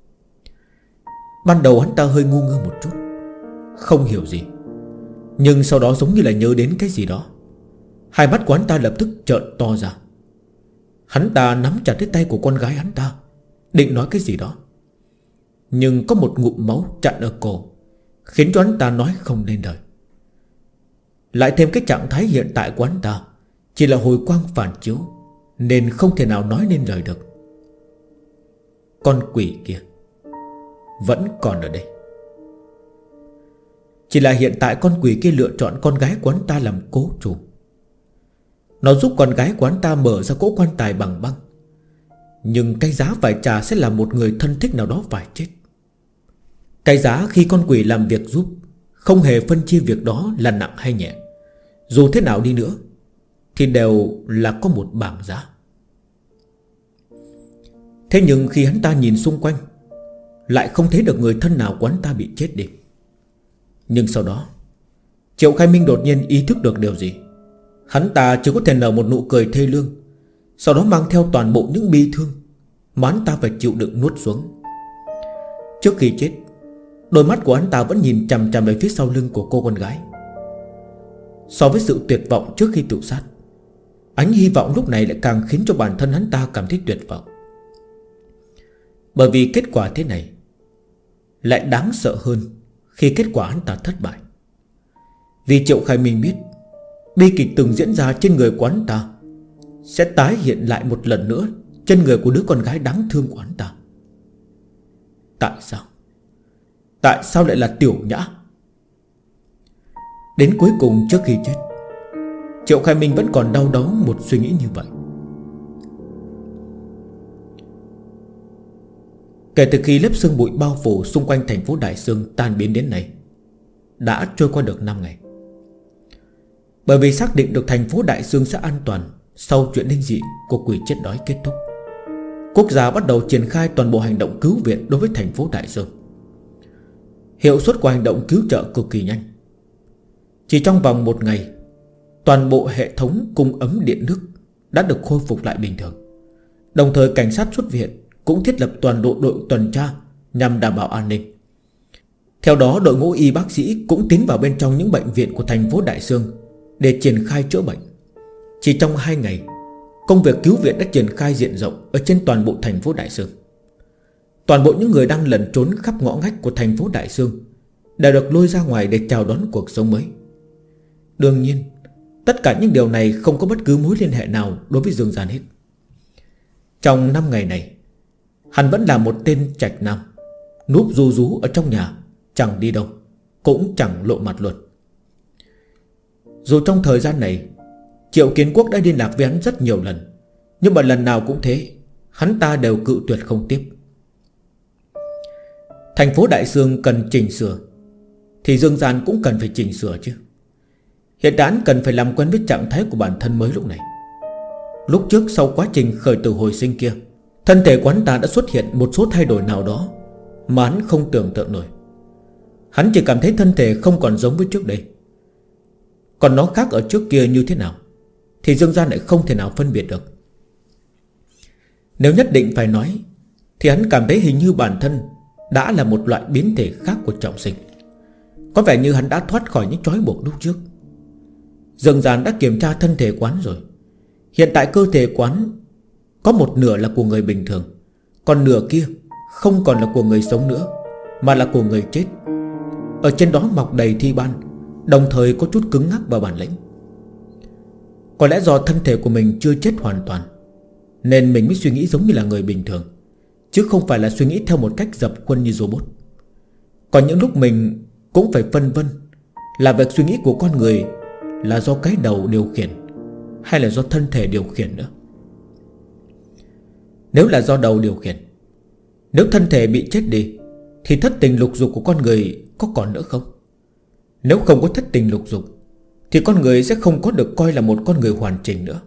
Speaker 1: Ban đầu hắn ta hơi ngu ngơ một chút, không hiểu gì. Nhưng sau đó giống như là nhớ đến cái gì đó, hai mắt của hắn ta lập tức trợn to ra. Hắn ta nắm chặt lấy tay của con gái hắn ta, định nói cái gì đó, Nhưng có một ngụm máu chặn ở cổ, khiến cho hắn ta nói không nên lời. Lại thêm cái trạng thái hiện tại của hắn ta chỉ là hồi quang phản chiếu, nên không thể nào nói nên lời được. Con quỷ kia vẫn còn ở đây. Chỉ là hiện tại con quỷ kia lựa chọn con gái của hắn ta làm cố chủ. Nó giúp con gái của hắn ta mở ra cỗ quan tài bằng băng, nhưng cái giá phải trả sẽ là một người thân thích nào đó phải chết. Cái giá khi con quỷ làm việc giúp không hề phân chia việc đó là nặng hay nhẹ. Dù thế nào đi nữa thì đều là có một bảng giá. Thế nhưng khi hắn ta nhìn xung quanh, lại không thấy được người thân nào của hắn ta bị chết đi. Nhưng sau đó Triệu Khai Minh đột nhiên ý thức được điều gì. Hắn ta chỉ có thể nở một nụ cười thê lương, sau đó mang theo toàn bộ những bi thương mà hắn ta phải chịu đựng nuốt xuống. Trước khi chết, đôi mắt của hắn ta vẫn nhìn chằm chằm về phía sau lưng của cô con gái. So với sự tuyệt vọng trước khi tự sát, ánh hy vọng lúc này lại càng khiến cho bản thân hắn ta cảm thấy tuyệt vọng. Bởi vì kết quả thế này lại đáng sợ hơn khi kết quả hắn ta thất bại. Vì Triệu Khai Minh biết bi kịch từng diễn ra trên người của hắn ta sẽ tái hiện lại một lần nữa trên người của đứa con gái đáng thương của hắn ta. Tại sao? Tại sao lại là Tiểu Nhã? Đến cuối cùng trước khi chết, Triệu Khai Minh vẫn còn đau đáu một suy nghĩ như vậy. Kể từ khi lớp sương bụi bao phủ xung quanh thành phố Đại Sương tan biến đến nay, đã trôi qua được 5 ngày. Bởi vì xác định được thành phố Đại Sương sẽ an toàn sau chuyện linh dị của quỷ chết đói kết thúc, quốc gia bắt đầu triển khai toàn bộ hành động cứu viện đối với thành phố Đại Sương. Hiệu suất của hành động cứu trợ cực kỳ nhanh. Chỉ trong vòng 1 ngày, toàn bộ hệ thống cung ấm điện nước đã được khôi phục lại bình thường. Đồng thời cảnh sát xuất viện cũng thiết lập toàn bộ đội tuần tra nhằm đảm bảo an ninh. Theo đó, đội ngũ y bác sĩ cũng tiến vào bên trong những bệnh viện của thành phố Đại Sương để triển khai chữa bệnh. Chỉ trong 2 ngày, công việc cứu viện đã triển khai diện rộng ở trên toàn bộ thành phố Đại Sương. Toàn bộ những người đang lẩn trốn khắp ngõ ngách của thành phố Đại Sương đều được lôi ra ngoài để chào đón cuộc sống mới. Đương nhiên, tất cả những điều này không có bất cứ mối liên hệ nào đối với Dương Gian hết. Trong 5 ngày này, hắn vẫn là một tên trạch nam, núp ru rú ở trong nhà, chẳng đi đâu, cũng chẳng lộ mặt luôn. Dù trong thời gian này Triệu Kiến Quốc đã liên lạc với hắn rất nhiều lần, nhưng mà lần nào cũng thế, hắn ta đều cự tuyệt không tiếp. Thành phố Đại Sương cần chỉnh sửa thì Dương Gian cũng cần phải chỉnh sửa chứ. Hiện tại hắn cần phải làm quen với trạng thái của bản thân mới lúc này. Lúc trước sau quá trình khởi tử hồi sinh kia, thân thể của hắn ta đã xuất hiện một số thay đổi nào đó mà hắn không tưởng tượng nổi. Hắn chỉ cảm thấy thân thể không còn giống với trước đây. Còn nó khác ở trước kia như thế nào thì Dương Gian lại không thể nào phân biệt được. Nếu nhất định phải nói thì hắn cảm thấy hình như bản thân đã là một loại biến thể khác của trọng sinh. Có vẻ như hắn đã thoát khỏi những trói buộc lúc trước. Dương Gian đã kiểm tra thân thể quán rồi. Hiện tại cơ thể quán có một nửa là của người bình thường, còn nửa kia không còn là của người sống nữa, mà là của người chết. Ở trên đó mọc đầy thi ban, đồng thời có chút cứng ngắc và bản lĩnh. Có lẽ do thân thể của mình chưa chết hoàn toàn, nên mình mới suy nghĩ giống như là người bình thường, chứ không phải là suy nghĩ theo một cách dập khuôn như robot. Còn những lúc mình cũng phải phân vân là việc suy nghĩ của con người là do cái đầu điều khiển hay là do thân thể điều khiển nữa. Nếu là do đầu điều khiển, nếu thân thể bị chết đi thì thất tình lục dục của con người có còn nữa không? Nếu không có thất tình lục dục thì con người sẽ không có được coi là một con người hoàn chỉnh nữa.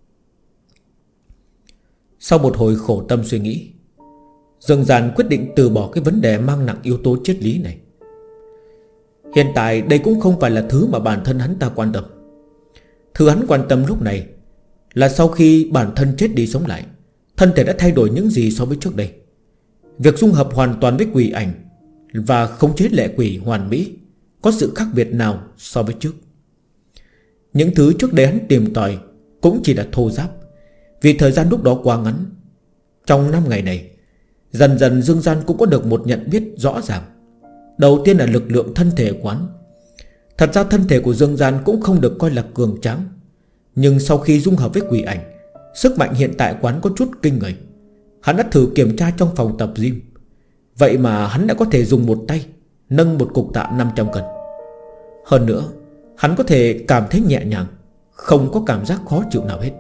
Speaker 1: Sau một hồi khổ tâm suy nghĩ, Dương Gian quyết định từ bỏ cái vấn đề mang nặng yếu tố triết lý này. Hiện tại đây cũng không phải là thứ mà bản thân hắn ta quan tâm. Thứ hắn quan tâm lúc này là sau khi bản thân chết đi sống lại, thân thể đã thay đổi những gì so với trước đây. Việc dung hợp hoàn toàn với quỷ ảnh và khống chế lệ quỷ hoàn mỹ có sự khác biệt nào so với trước? Những thứ trước đây hắn tìm tòi cũng chỉ là thô ráp, vì thời gian lúc đó quá ngắn. Trong 5 ngày này, Dần dần Dương Gian cũng có được một nhận biết rõ ràng. Đầu tiên là lực lượng thân thể quán. Thật ra thân thể của Dương Gian cũng không được coi là cường tráng, nhưng sau khi dung hợp với quỷ ảnh, sức mạnh hiện tại quán có chút kinh người. Hắn đã thử kiểm tra trong phòng tập gym, vậy mà hắn đã có thể dùng một tay nâng một cục tạ 500 cân. Hơn nữa hắn có thể cảm thấy nhẹ nhàng, không có cảm giác khó chịu nào hết.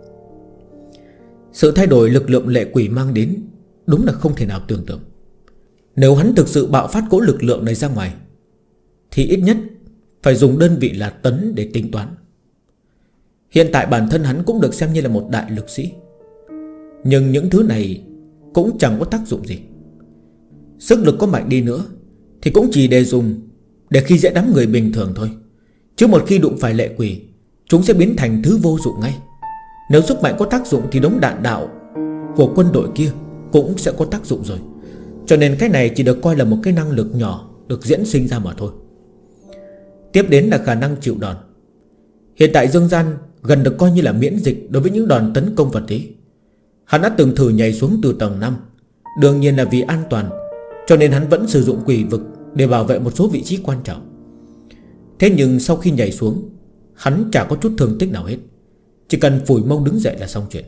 Speaker 1: Sự thay đổi lực lượng lệ quỷ mang đến đúng là không thể nào tưởng tượng. Nếu hắn thực sự bạo phát cỗ lực lượng này ra ngoài thì ít nhất phải dùng đơn vị là tấn để tính toán. Hiện tại bản thân hắn cũng được xem như là một đại lực sĩ, nhưng những thứ này cũng chẳng có tác dụng gì. Sức lực có mạnh đi nữa thì cũng chỉ để dùng để khi dễ đám người bình thường thôi, chứ một khi đụng phải lệ quỷ, chúng sẽ biến thành thứ vô dụng ngay. Nếu sức mạnh có tác dụng thì đống đạn đạo của quân đội kia cũng sẽ có tác dụng rồi. Cho nên cái này chỉ được coi là một cái năng lực nhỏ được diễn sinh ra mà thôi. Tiếp đến là khả năng chịu đòn. Hiện tại Dương Gian gần được coi như là miễn dịch đối với những đòn tấn công vật lý. Hắn đã từng thử nhảy xuống từ tầng 5, đương nhiên là vì an toàn, cho nên hắn vẫn sử dụng quỷ vực để bảo vệ một số vị trí quan trọng. Thế nhưng sau khi nhảy xuống, hắn chả có chút thương tích nào hết, chỉ cần phủi mông đứng dậy là xong chuyện.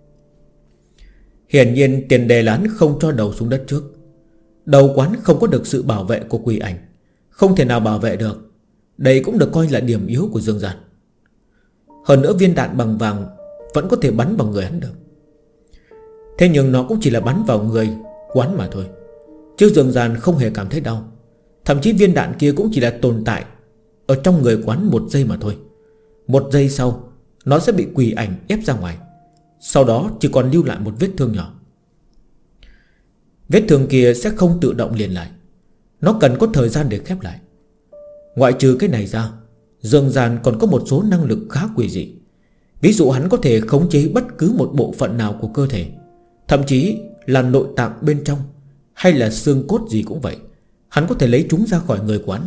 Speaker 1: Hiển nhiên tiền đề là hắn không cho đầu xuống đất trước. Đầu quán không có được sự bảo vệ của quỷ ảnh, không thể nào bảo vệ được. Đây cũng được coi là điểm yếu của Dương Gian. Hơn nữa viên đạn bằng vàng vẫn có thể bắn vào người hắn được. Thế nhưng nó cũng chỉ là bắn vào người quán mà thôi, chứ Dương Gian không hề cảm thấy đau. Thậm chí viên đạn kia cũng chỉ là tồn tại ở trong người quán 1 giây mà thôi. 1 giây sau nó sẽ bị quỷ ảnh ép ra ngoài, sau đó chỉ còn lưu lại một vết thương nhỏ. Vết thương kia sẽ không tự động liền lại, nó cần có thời gian để khép lại. Ngoại trừ cái này ra, Dương Gian còn có một số năng lực khá quỷ dị. Ví dụ hắn có thể khống chế bất cứ một bộ phận nào của cơ thể, thậm chí là nội tạng bên trong hay là xương cốt gì cũng vậy. Hắn có thể lấy chúng ra khỏi người quán.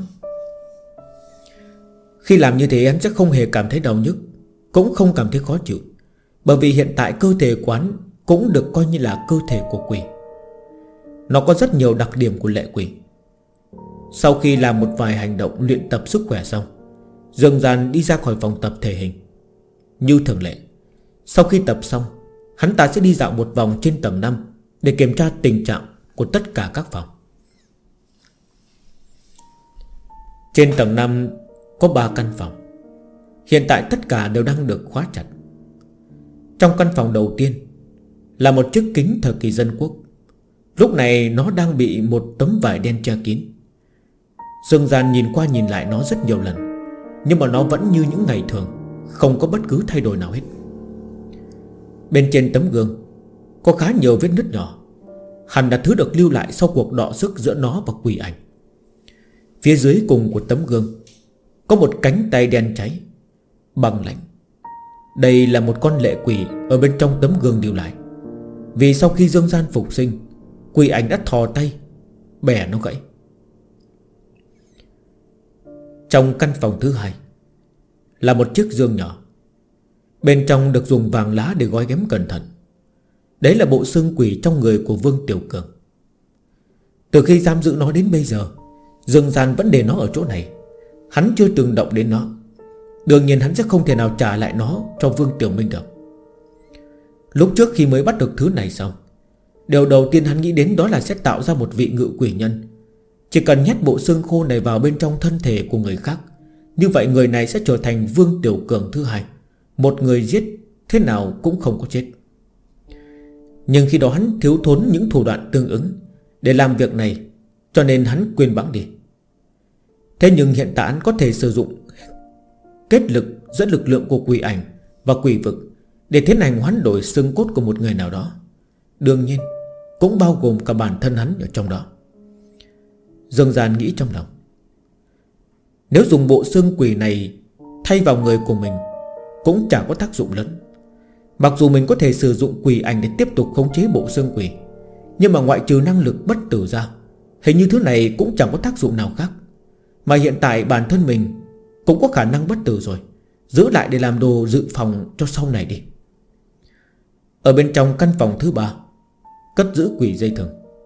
Speaker 1: Khi làm như thế hắn sẽ không hề cảm thấy đau nhức, cũng không cảm thấy khó chịu, bởi vì hiện tại cơ thể quán cũng được coi như là cơ thể của quỷ. Nó có rất nhiều đặc điểm của lệ quỷ. Sau khi làm một vài hành động luyện tập sức khỏe xong, Dương Gian đi ra khỏi phòng tập thể hình. Như thường lệ, sau khi tập xong, hắn ta sẽ đi dạo một vòng trên tầng 5 để kiểm tra tình trạng của tất cả các phòng. Trên tầng 5 có 3 căn phòng. Hiện tại tất cả đều đang được khóa chặt. Trong căn phòng đầu tiên là một chiếc kính thời kỳ dân quốc. Lúc này nó đang bị một tấm vải đen che kín. Dương Gian nhìn qua nhìn lại nó rất nhiều lần, nhưng mà nó vẫn như những ngày thường, không có bất cứ thay đổi nào hết. Bên trên tấm gương có khá nhiều vết nứt nhỏ, hẳn là thứ được lưu lại sau cuộc đọ sức giữa nó và quỷ ảnh. Phía dưới cùng của tấm gương có một cánh tay đen cháy, băng lạnh. Đây là một con lệ quỷ ở bên trong tấm gương lưu lại. Vì sau khi Dương Gian phục sinh, quỷ ảnh đã thò tay bẻ nó gãy. Trong căn phòng thứ 2 là một chiếc giường nhỏ. Bên trong được dùng vàng lá để gói ghém cẩn thận. Đấy là bộ xương quỷ trong người của Vương Tiểu Cường. Từ khi giam giữ nó đến bây giờ, Dương Gian vẫn để nó ở chỗ này. Hắn chưa từng động đến nó. Đương nhiên hắn sẽ không thể nào trả lại nó cho Vương Tiểu Minh được. Lúc trước khi mới bắt được thứ này xong, điều đầu tiên hắn nghĩ đến đó là sẽ tạo ra một vị ngự quỷ nhân. Chỉ cần nhét bộ xương khô này vào bên trong thân thể của người khác, như vậy người này sẽ trở thành Vương Tiểu Cường thứ 2, một người giết thế nào cũng không có chết. Nhưng khi đó hắn thiếu thốn những thủ đoạn tương ứng để làm việc này, cho nên hắn quên bẵng đi. Thế nhưng hiện tại hắn có thể sử dụng kết lực giữa lực lượng của quỷ ảnh và quỷ vực để tiến hành hoán đổi xương cốt của một người nào đó. Đương nhiên cũng bao gồm cả bản thân hắn ở trong đó. Dương Gian nghĩ trong lòng, nếu dùng bộ xương quỷ này thay vào người của mình cũng chẳng có tác dụng lớn. Mặc dù mình có thể sử dụng quỷ ảnh để tiếp tục khống chế bộ xương quỷ, nhưng mà ngoại trừ năng lực bất tử ra, hình như thứ này cũng chẳng có tác dụng nào khác. Mà hiện tại bản thân mình cũng có khả năng bất tử rồi, giữ lại để làm đồ dự phòng cho sau này đi. Ở bên trong căn phòng thứ 3 cất giữ quỷ dây thừng.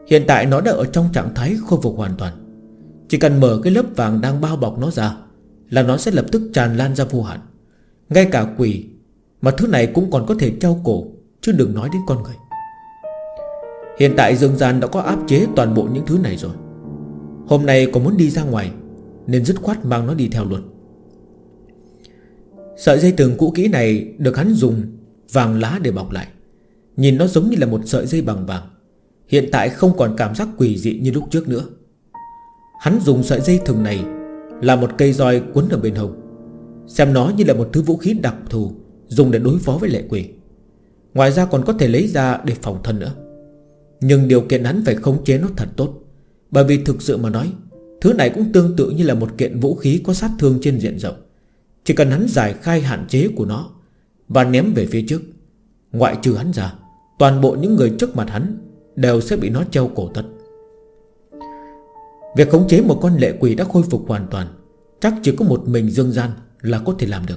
Speaker 1: Hiện tại nó đã ở trong trạng thái khôi phục hoàn toàn. Chỉ cần mở cái lớp vàng đang bao bọc nó ra là nó sẽ lập tức tràn lan ra vô hạn. Ngay cả quỷ mà thứ này cũng còn có thể treo cổ, chứ đừng nói đến con người. Hiện tại Dương Gian đã có áp chế toàn bộ những thứ này rồi. Hôm nay còn muốn đi ra ngoài nên dứt khoát mang nó đi theo luôn. Sợi dây thừng cũ kỹ này được hắn dùng vàng lá để bọc lại. Nhìn nó giống như là một sợi dây bằng vàng. Hiện tại không còn cảm giác quỷ dị như lúc trước nữa. Hắn dùng sợi dây thừng này là một cây roi quấn ở bên hông, xem nó như là một thứ vũ khí đặc thù dùng để đối phó với lệ quỷ. Ngoài ra còn có thể lấy ra để phòng thân nữa. Nhưng điều kiện hắn phải khống chế nó thật tốt. Bởi vì thực sự mà nói, thứ này cũng tương tự như là một kiện vũ khí có sát thương trên diện rộng. Chỉ cần hắn giải khai hạn chế của nó và ném về phía trước, ngoại trừ hắn ra, toàn bộ những người trước mặt hắn đều sẽ bị nó treo cổ tất. Việc khống chế một con lệ quỷ đã khôi phục hoàn toàn, chắc chỉ có một mình Dương Gian là có thể làm được.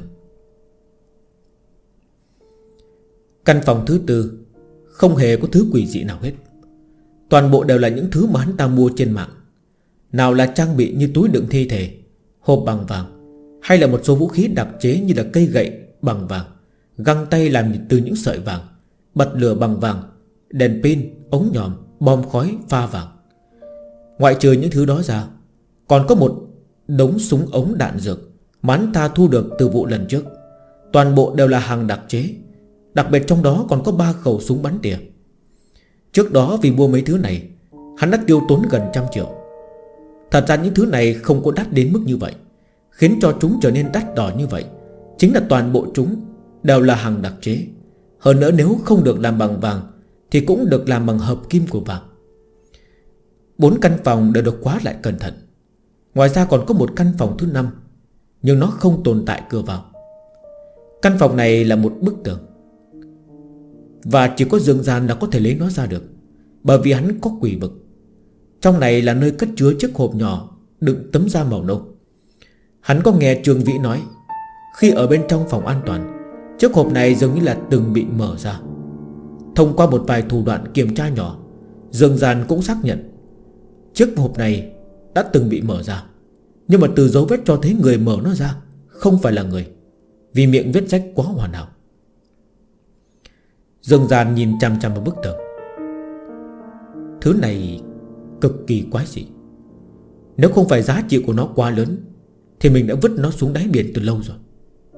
Speaker 1: Căn phòng thứ tư không hề có thứ quỷ dị nào hết. Toàn bộ đều là những thứ mà hắn ta mua trên mạng. Nào là trang bị như túi đựng thi thể, hộp bằng vàng, hay là một số vũ khí đặc chế như là cây gậy bằng vàng, găng tay làm từ những sợi vàng, bật lửa bằng vàng, đèn pin, ống nhòm, bom khói pha vàng. Ngoại trừ những thứ đó ra, còn có một đống súng ống đạn dược mà hắn ta thu được từ vụ lần trước. Toàn bộ đều là hàng đặc chế. Đặc biệt trong đó còn có 3 khẩu súng bắn tỉa. Trước đó vì mua mấy thứ này, hắn đã tiêu tốn gần 100 triệu. Thật ra những thứ này không có đắt đến mức như vậy. Khiến cho chúng trở nên đắt đỏ như vậy chính là toàn bộ chúng đều là hàng đặc chế. Hơn nữa nếu không được làm bằng vàng thì cũng được làm bằng hợp kim của vàng. 4 căn phòng đều được khóa lại cẩn thận. Ngoài ra còn có một căn phòng thứ 5, nhưng nó không tồn tại cửa vào. Căn phòng này là một bức tường, và chỉ có Dương Gian là có thể lấy nó ra được, bởi vì hắn có quỷ vực. Trong này là nơi cất chứa chiếc hộp nhỏ đựng tấm da màu nâu. Hắn có nghe Trương Vĩ nói, khi ở bên trong phòng an toàn, chiếc hộp này dường như là từng bị mở ra. Thông qua một vài thủ đoạn kiểm tra nhỏ, Dương Gian cũng xác nhận chiếc hộp này đã từng bị mở ra. Nhưng mà từ dấu vết cho thấy người mở nó ra không phải là người, vì miệng vết rách quá hoàn hảo. Dương Gian nhìn chằm chằm vào bức tường. Thứ này cực kỳ quái dị. Nếu không phải giá trị của nó quá lớn thì mình đã vứt nó xuống đáy biển từ lâu rồi.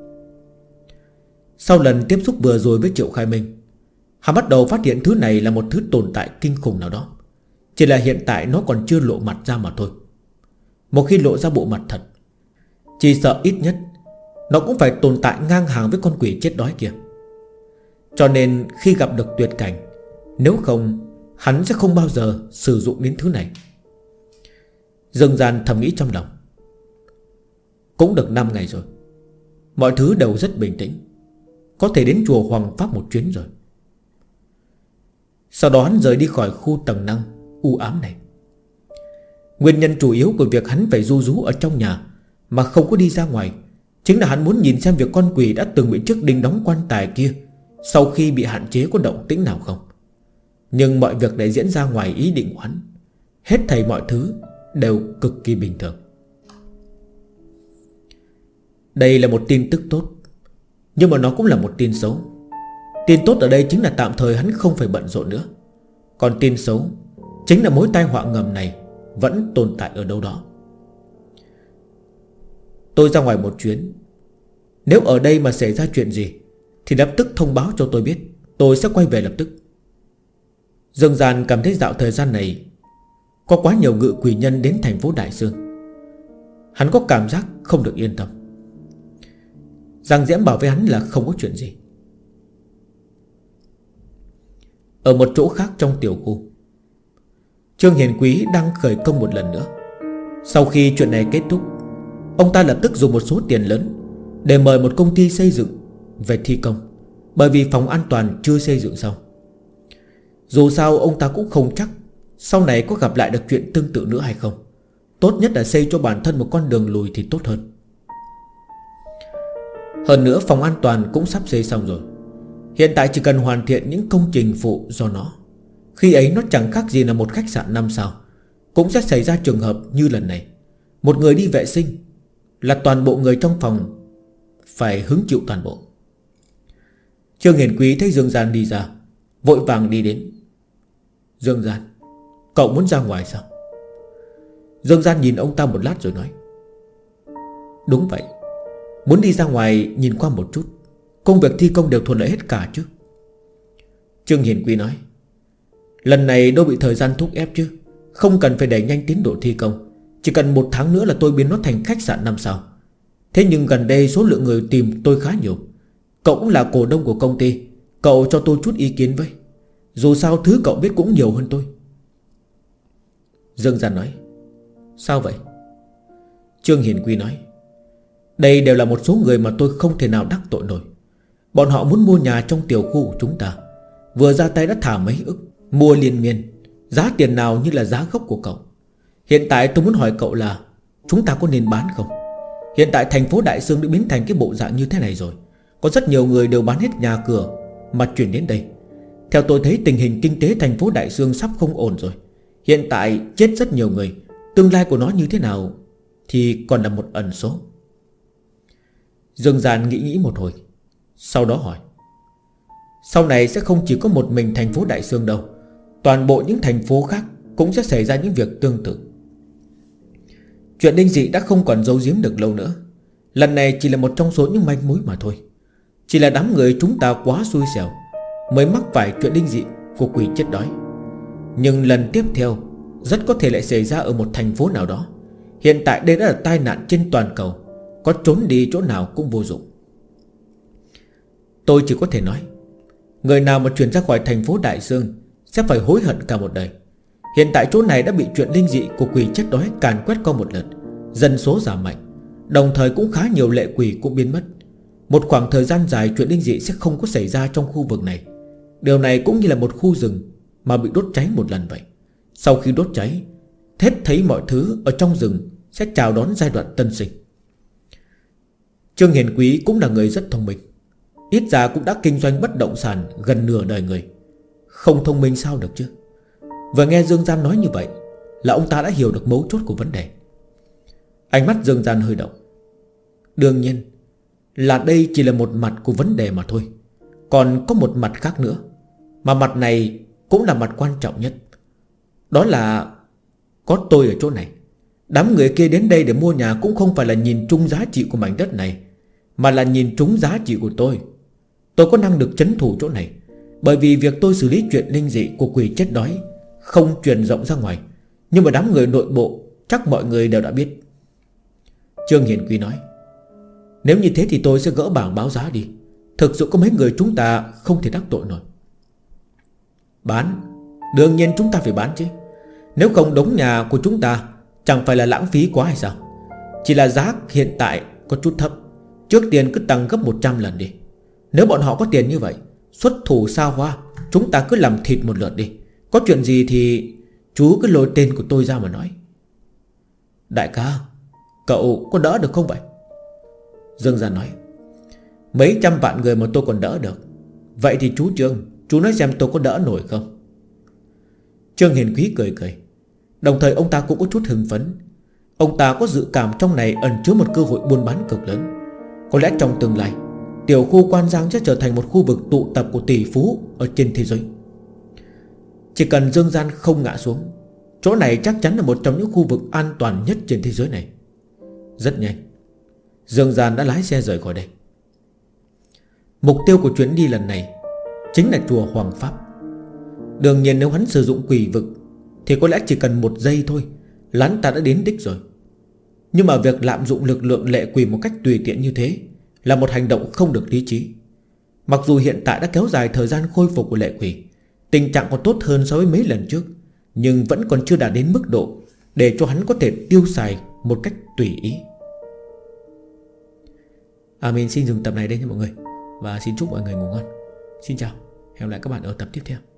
Speaker 1: Sau lần tiếp xúc vừa rồi với Triệu Khai Minh, hắn bắt đầu phát hiện thứ này là một thứ tồn tại kinh khủng nào đó. Chỉ là hiện tại nó còn chưa lộ mặt ra mà thôi. Một khi lộ ra bộ mặt thật, chỉ sợ ít nhất nó cũng phải tồn tại ngang hàng với con quỷ chết đói kia. Cho nên khi gặp được tuyệt cảnh, nếu không hắn sẽ không bao giờ sử dụng đến thứ này. Dương Gian thầm nghĩ trong lòng. Cũng được 5 ngày rồi, mọi thứ đều rất bình tĩnh, có thể đến chùa Hoàng Pháp một chuyến rồi. Sau đó hắn rời đi khỏi khu tầng năng u ám này. Nguyên nhân chủ yếu của việc hắn phải ru rú ở trong nhà mà không có đi ra ngoài chính là hắn muốn nhìn xem việc con quỷ đã từng bị chiếc đinh đóng quan tài kia sau khi bị hạn chế có động tĩnh nào không. Nhưng mọi việc đã diễn ra ngoài ý định của hắn. Hết thảy mọi thứ đều cực kỳ bình thường. Đây là một tin tức tốt, nhưng mà nó cũng là một tin xấu. Tin tốt ở đây chính là tạm thời hắn không phải bận rộn nữa. Còn tin xấu chính là mối tai họa ngầm này vẫn tồn tại ở đâu đó. Tôi ra ngoài một chuyến, nếu ở đây mà xảy ra chuyện gì thì lập tức thông báo cho tôi biết, tôi sẽ quay về lập tức. Dương Gian cảm thấy dạo thời gian này có quá nhiều ngự quỷ nhân đến thành phố Đại Sương. Hắn có cảm giác không được yên tâm. Giang Diễm bảo với hắn là không có chuyện gì. Ở một chỗ khác trong tiểu khu, Trương Hiền Quý đang khởi công một lần nữa. Sau khi chuyện này kết thúc, ông ta lập tức dùng một số tiền lớn để mời một công ty xây dựng về thi công, bởi vì phòng an toàn chưa xây dựng xong. Dù sao ông ta cũng không chắc sau này có gặp lại được chuyện tương tự nữa hay không. Tốt nhất là xây cho bản thân một con đường lùi thì tốt hơn. Hơn nữa phòng an toàn cũng sắp xây xong rồi. Hiện tại chỉ cần hoàn thiện những công trình phụ do nó. Khi ấy nó chẳng khác gì là một khách sạn 5 sao. Cũng sẽ xảy ra trường hợp như lần này. Một người đi vệ sinh là toàn bộ người trong phòng phải hứng chịu toàn bộ. Trương Hiền Quý thấy Dương Gian đi ra, vội vàng đi đến. Dương Gian, cậu muốn ra ngoài sao? Dương Gian nhìn ông ta một lát rồi nói: Đúng vậy, muốn đi ra ngoài nhìn qua một chút. Công việc thi công đều thuận lợi hết cả chứ. Trương Hiền Quý nói: Lần này đâu bị thời gian thúc ép chứ. Không cần phải đẩy nhanh tiến độ thi công. Chỉ cần 1 tháng nữa là tôi biến nó thành khách sạn 5 sao. Thế nhưng gần đây số lượng người tìm tôi khá nhiều. Cậu cũng là cổ đông của công ty, cậu cho tôi chút ý kiến với. Dù sao thứ cậu biết cũng nhiều hơn tôi. Dương Gian nói: Sao vậy? Trương Hiền Quy nói: Đây đều là một số người mà tôi không thể nào đắc tội nổi. Bọn họ muốn mua nhà trong tiểu khu của chúng ta, vừa ra tay đã thả mấy ức, mua liên miên. Giá tiền nào như là giá gốc của cậu. Hiện tại tôi muốn hỏi cậu là chúng ta có nên bán không? Hiện tại thành phố Đại Sương đã biến thành cái bộ dạng như thế này rồi. Có rất nhiều người đều bán hết nhà cửa mà chuyển đến đây. Theo tôi thấy tình hình kinh tế thành phố Đại Sương sắp không ổn rồi. Hiện tại chết rất nhiều người. Tương lai của nó như thế nào thì còn là một ẩn số. Dương Gian nghĩ một hồi, sau đó hỏi: Sau này sẽ không chỉ có một mình thành phố Đại Sương đâu. Toàn bộ những thành phố khác cũng sẽ xảy ra những việc tương tự. Chuyện Đinh Dị đã không còn giấu giếm được lâu nữa. Lần này chỉ là một trong số những manh mối mà thôi. Chỉ là đám người chúng ta quá xui xẻo mới mắc phải chuyện Đinh Dị của quỷ chết đói. Nhưng lần tiếp theo rất có thể lại xảy ra ở một thành phố nào đó. Hiện tại đây đã là tai nạn trên toàn cầu, có trốn đi chỗ nào cũng vô dụng. Tôi chỉ có thể nói, người nào mà chuyển ra khỏi thành phố Đại Sương sẽ phải hối hận cả một đời. Hiện tại chỗ này đã bị chuyện linh dị của quỷ chết đói càn quét qua một lượt. Dân số giảm mạnh, đồng thời cũng khá nhiều lệ quỷ cũng biến mất. Một khoảng thời gian dài chuyện linh dị sẽ không có xảy ra trong khu vực này. Điều này cũng như là một khu rừng mà bị đốt cháy một lần vậy. Sau khi đốt cháy, hết thấy mọi thứ ở trong rừng sẽ chào đón giai đoạn tân sinh. Trương Hiền Quý cũng là người rất thông minh. Ít ra cũng đã kinh doanh bất động sản gần nửa đời người. Không thông minh sao được chứ. Vừa nghe Dương Gian nói như vậy là ông ta đã hiểu được mấu chốt của vấn đề. Ánh mắt Dương Gian hơi động. Đương nhiên là đây chỉ là một mặt của vấn đề mà thôi. Còn có một mặt khác nữa, mà mặt này cũng là mặt quan trọng nhất. Đó là có tôi ở chỗ này. Đám người kia đến đây để mua nhà cũng không phải là nhìn trúng giá trị của mảnh đất này, mà là nhìn trúng giá trị của tôi. Tôi có năng lực trấn thủ chỗ này, bởi vì việc tôi xử lý chuyện linh dị của quỷ chết đói không truyền rộng ra ngoài. Nhưng mà đám người nội bộ chắc mọi người đều đã biết. Trương Hiền Quý nói: Nếu như thế thì tôi sẽ gỡ bảng báo giá đi. Thực sự có mấy người chúng ta không thể đắc tội nổi. Bán? Đương nhiên chúng ta phải bán chứ. Nếu không đống nhà của chúng ta chẳng phải là lãng phí quá hay sao? Chỉ là giá hiện tại có chút thấp, trước tiên cứ tăng gấp 100 lần đi. Nếu bọn họ có tiền như vậy, xuất thủ xa hoa, chúng ta cứ làm thịt một lượt đi. Có chuyện gì thì chú cứ lôi tên của tôi ra mà nói. Đại ca, cậu có đỡ được không vậy? Dương Gian nói: Mấy trăm vạn người mà tôi còn đỡ được. Vậy thì chú Trương, chú nói xem tôi có đỡ nổi không? Trương Hiền Quý cười cười. Đồng thời ông ta cũng có chút hưng phấn. Ông ta có dự cảm trong này ẩn chứa một cơ hội buôn bán cực lớn. Có lẽ trong tương lai, tiểu khu Quan Giang sẽ trở thành một khu vực tụ tập của tỷ phú ở trên thế giới. Chỉ cần Dương Gian không ngã xuống, chỗ này chắc chắn là một trong những khu vực an toàn nhất trên thế giới này. Rất nhanh, Dương Gian đã lái xe rời khỏi đây. Mục tiêu của chuyến đi lần này chính là chùa Hoàng Pháp. Đương nhiên nếu hắn sử dụng quỷ vực thì có lẽ chỉ cần 1 giây thôi là hắn ta đã đến đích rồi. Nhưng mà việc lạm dụng lực lượng lệ quỷ một cách tùy tiện như thế là một hành động không được lý trí. Mặc dù hiện tại đã kéo dài thời gian khôi phục của lệ quỷ, tình trạng còn tốt hơn so với mấy lần trước, nhưng vẫn còn chưa đạt đến mức độ để cho hắn có thể tiêu xài một cách tùy ý. Mình xin dừng tập này đây nha mọi người, và xin chúc mọi người ngủ ngon. Xin chào, hẹn gặp lại các bạn ở tập tiếp theo.